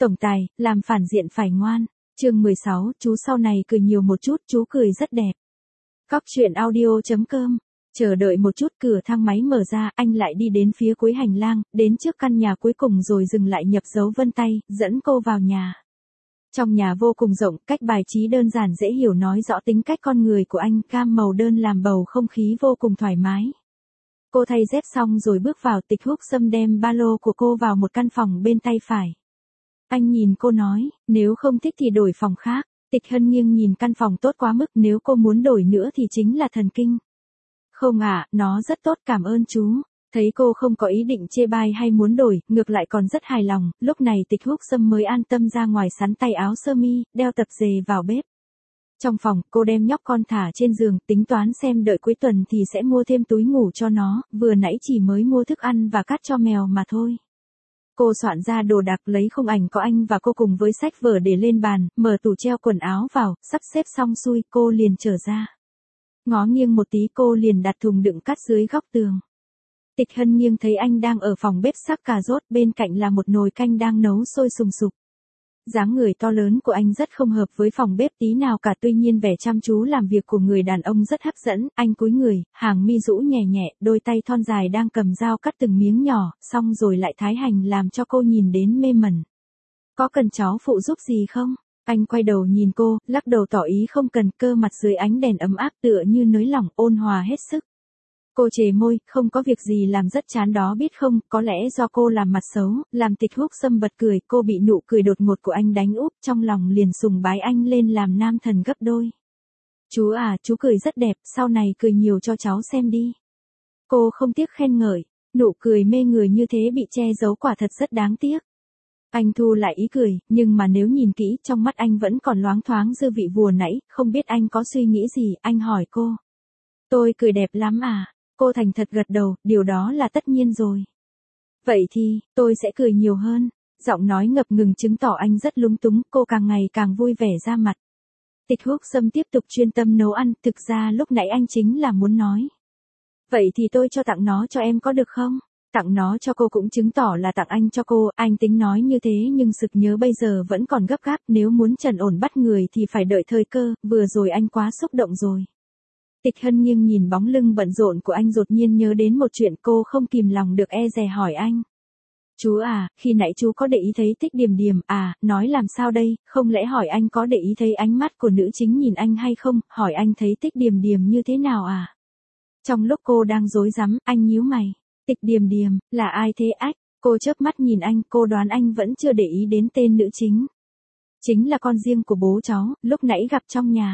Tổng tài, làm phản diện phải ngoan. Chương 16, chú sau này cười nhiều một chút, chú cười rất đẹp. Cóc truyện audio.com. Chờ đợi một chút, cửa thang máy mở ra, anh lại đi đến phía cuối hành lang, đến trước căn nhà cuối cùng rồi dừng lại nhập dấu vân tay, dẫn cô vào nhà. Trong nhà vô cùng rộng, cách bài trí đơn giản dễ hiểu nói rõ tính cách con người của anh, cam màu đơn làm bầu không khí vô cùng thoải mái. Cô thay dép xong rồi bước vào, Tịch Húc Sâm đem ba lô của cô vào một căn phòng bên tay phải. Anh nhìn cô nói, nếu không thích thì đổi phòng khác. Tịch Hân nghiêng nhìn căn phòng tốt quá mức, nếu cô muốn đổi nữa thì chính là thần kinh. Không ạ, nó rất tốt, cảm ơn chú. Thấy cô không có ý định chê bai hay muốn đổi, ngược lại còn rất hài lòng, lúc này Tịch Húc Sâm mới an tâm ra ngoài sắn tay áo sơ mi, đeo tập dề vào bếp. Trong phòng, cô đem nhóc con thả trên giường, tính toán xem đợi cuối tuần thì sẽ mua thêm túi ngủ cho nó, vừa nãy chỉ mới mua thức ăn và cát cho mèo mà thôi. Cô soạn ra đồ đạc, lấy khung ảnh có anh và cô cùng với sách vở để lên bàn, mở tủ treo quần áo vào, sắp xếp xong xuôi, cô liền trở ra. Ngó nghiêng một tí cô liền đặt thùng đựng cát dưới góc tường. Tịch Hân nghiêng thấy anh đang ở phòng bếp sắc cà rốt, bên cạnh là một nồi canh đang nấu sôi sùng sục. Dáng người to lớn của anh rất không hợp với phòng bếp tí nào cả, tuy nhiên vẻ chăm chú làm việc của người đàn ông rất hấp dẫn, anh cúi người, hàng mi rũ nhẹ nhẹ, đôi tay thon dài đang cầm dao cắt từng miếng nhỏ, xong rồi lại thái hành làm cho cô nhìn đến mê mẩn. Có cần cháu phụ giúp gì không? Anh quay đầu nhìn cô, lắc đầu tỏ ý không cần, cơ mặt dưới ánh đèn ấm áp tựa như nới lỏng, ôn hòa hết sức. Cô chề môi, không có việc gì làm rất chán đó biết không, có lẽ do cô làm mặt xấu, làm Tịch Húc Sâm bật cười, cô bị nụ cười đột ngột của anh đánh úp, trong lòng liền sùng bái anh lên làm nam thần gấp đôi. Chú à, chú cười rất đẹp, sau này cười nhiều cho cháu xem đi. Cô không tiếc khen ngợi, nụ cười mê người như thế bị che giấu quả thật rất đáng tiếc. Anh thu lại ý cười, nhưng mà nếu nhìn kỹ, trong mắt anh vẫn còn loáng thoáng dư vị vừa nãy, không biết anh có suy nghĩ gì, anh hỏi cô. Tôi cười đẹp lắm à? Cô thành thật gật đầu, điều đó là tất nhiên rồi. Vậy thì, tôi sẽ cười nhiều hơn. Giọng nói ngập ngừng chứng tỏ anh rất lúng túng, cô càng ngày càng vui vẻ ra mặt. Tịch Húc Sâm tiếp tục chuyên tâm nấu ăn, thực ra lúc nãy anh chính là muốn nói. Vậy thì tôi cho tặng nó cho em có được không? Tặng nó cho cô cũng chứng tỏ là tặng anh cho cô, anh tính nói như thế nhưng sực nhớ bây giờ vẫn còn gấp gáp, nếu muốn trần ổn bắt người thì phải đợi thời cơ, vừa rồi anh quá xúc động rồi. Tịch Hân nghiêng nhìn bóng lưng bận rộn của anh đột nhiên nhớ đến một chuyện, cô không kìm lòng được e dè hỏi anh. Chú à, khi nãy chú có để ý thấy Tích Điềm Điềm à, nói làm sao đây, không lẽ hỏi anh có để ý thấy ánh mắt của nữ chính nhìn anh hay không, hỏi anh thấy Tích Điềm Điềm như thế nào à? Trong lúc cô đang rối rắm, anh nhíu mày. Tịch Điềm Điềm, là ai thế ách? Cô chớp mắt nhìn anh, cô đoán anh vẫn chưa để ý đến tên nữ chính. Chính là con riêng của bố cháu, lúc nãy gặp trong nhà.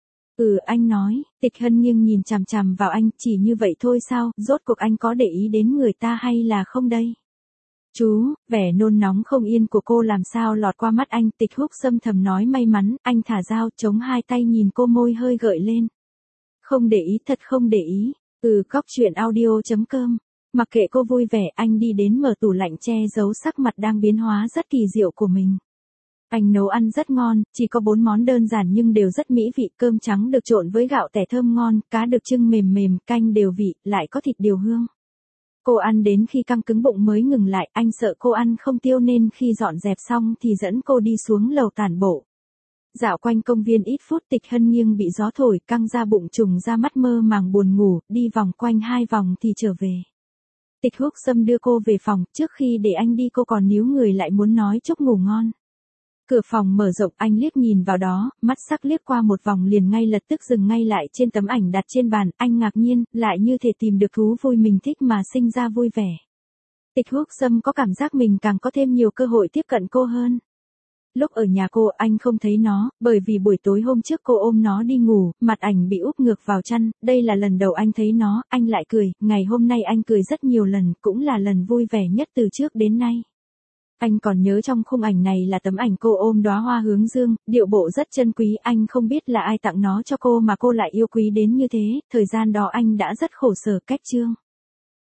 Anh nói, Tịch Hân nghiêng nhìn chằm chằm vào anh, chỉ như vậy thôi sao, rốt cuộc anh có để ý đến người ta hay là không đây? Chú, vẻ nôn nóng không yên của cô làm sao lọt qua mắt anh, Tịch Húc Sâm thầm nói may mắn, anh thả dao, chống hai tay nhìn cô, môi hơi gợi lên. Không để ý, thật không để ý. Cóc truyện audio.com. Mặc kệ cô vui vẻ, anh đi đến mở tủ lạnh che giấu sắc mặt đang biến hóa rất kỳ diệu của mình. Anh nấu ăn rất ngon, chỉ có 4 món đơn giản nhưng đều rất mỹ vị, cơm trắng được trộn với gạo tẻ thơm ngon, cá được trưng mềm mềm, canh đều vị, lại có thịt điều hương. Cô ăn đến khi căng cứng bụng mới ngừng lại, anh sợ cô ăn không tiêu nên khi dọn dẹp xong thì dẫn cô đi xuống lầu tản bộ. Dạo quanh công viên ít phút, Tịch Hân nghiêng bị gió thổi căng ra bụng, trùng ra mắt mơ màng buồn ngủ, đi vòng quanh 2 vòng thì trở về. Tịch Húc Sâm đưa cô về phòng, trước khi để anh đi cô còn níu người lại muốn nói chúc ngủ ngon. Cửa phòng mở rộng, anh liếc nhìn vào đó, mắt sắc liếc qua một vòng liền ngay lập tức dừng ngay lại trên tấm ảnh đặt trên bàn, anh ngạc nhiên, lại như thể tìm được thú vui mình thích mà sinh ra vui vẻ. Tịch Húc Sâm có cảm giác mình càng có thêm nhiều cơ hội tiếp cận cô hơn. Lúc ở nhà cô, anh không thấy nó, bởi vì buổi tối hôm trước cô ôm nó đi ngủ, mặt ảnh bị úp ngược vào chăn, đây là lần đầu anh thấy nó, anh lại cười, ngày hôm nay anh cười rất nhiều lần, cũng là lần vui vẻ nhất từ trước đến nay. Anh còn nhớ trong khung ảnh này là tấm ảnh cô ôm đóa hoa hướng dương, điệu bộ rất chân quý, anh không biết là ai tặng nó cho cô mà cô lại yêu quý đến như thế, thời gian đó anh đã rất khổ sở cách chương.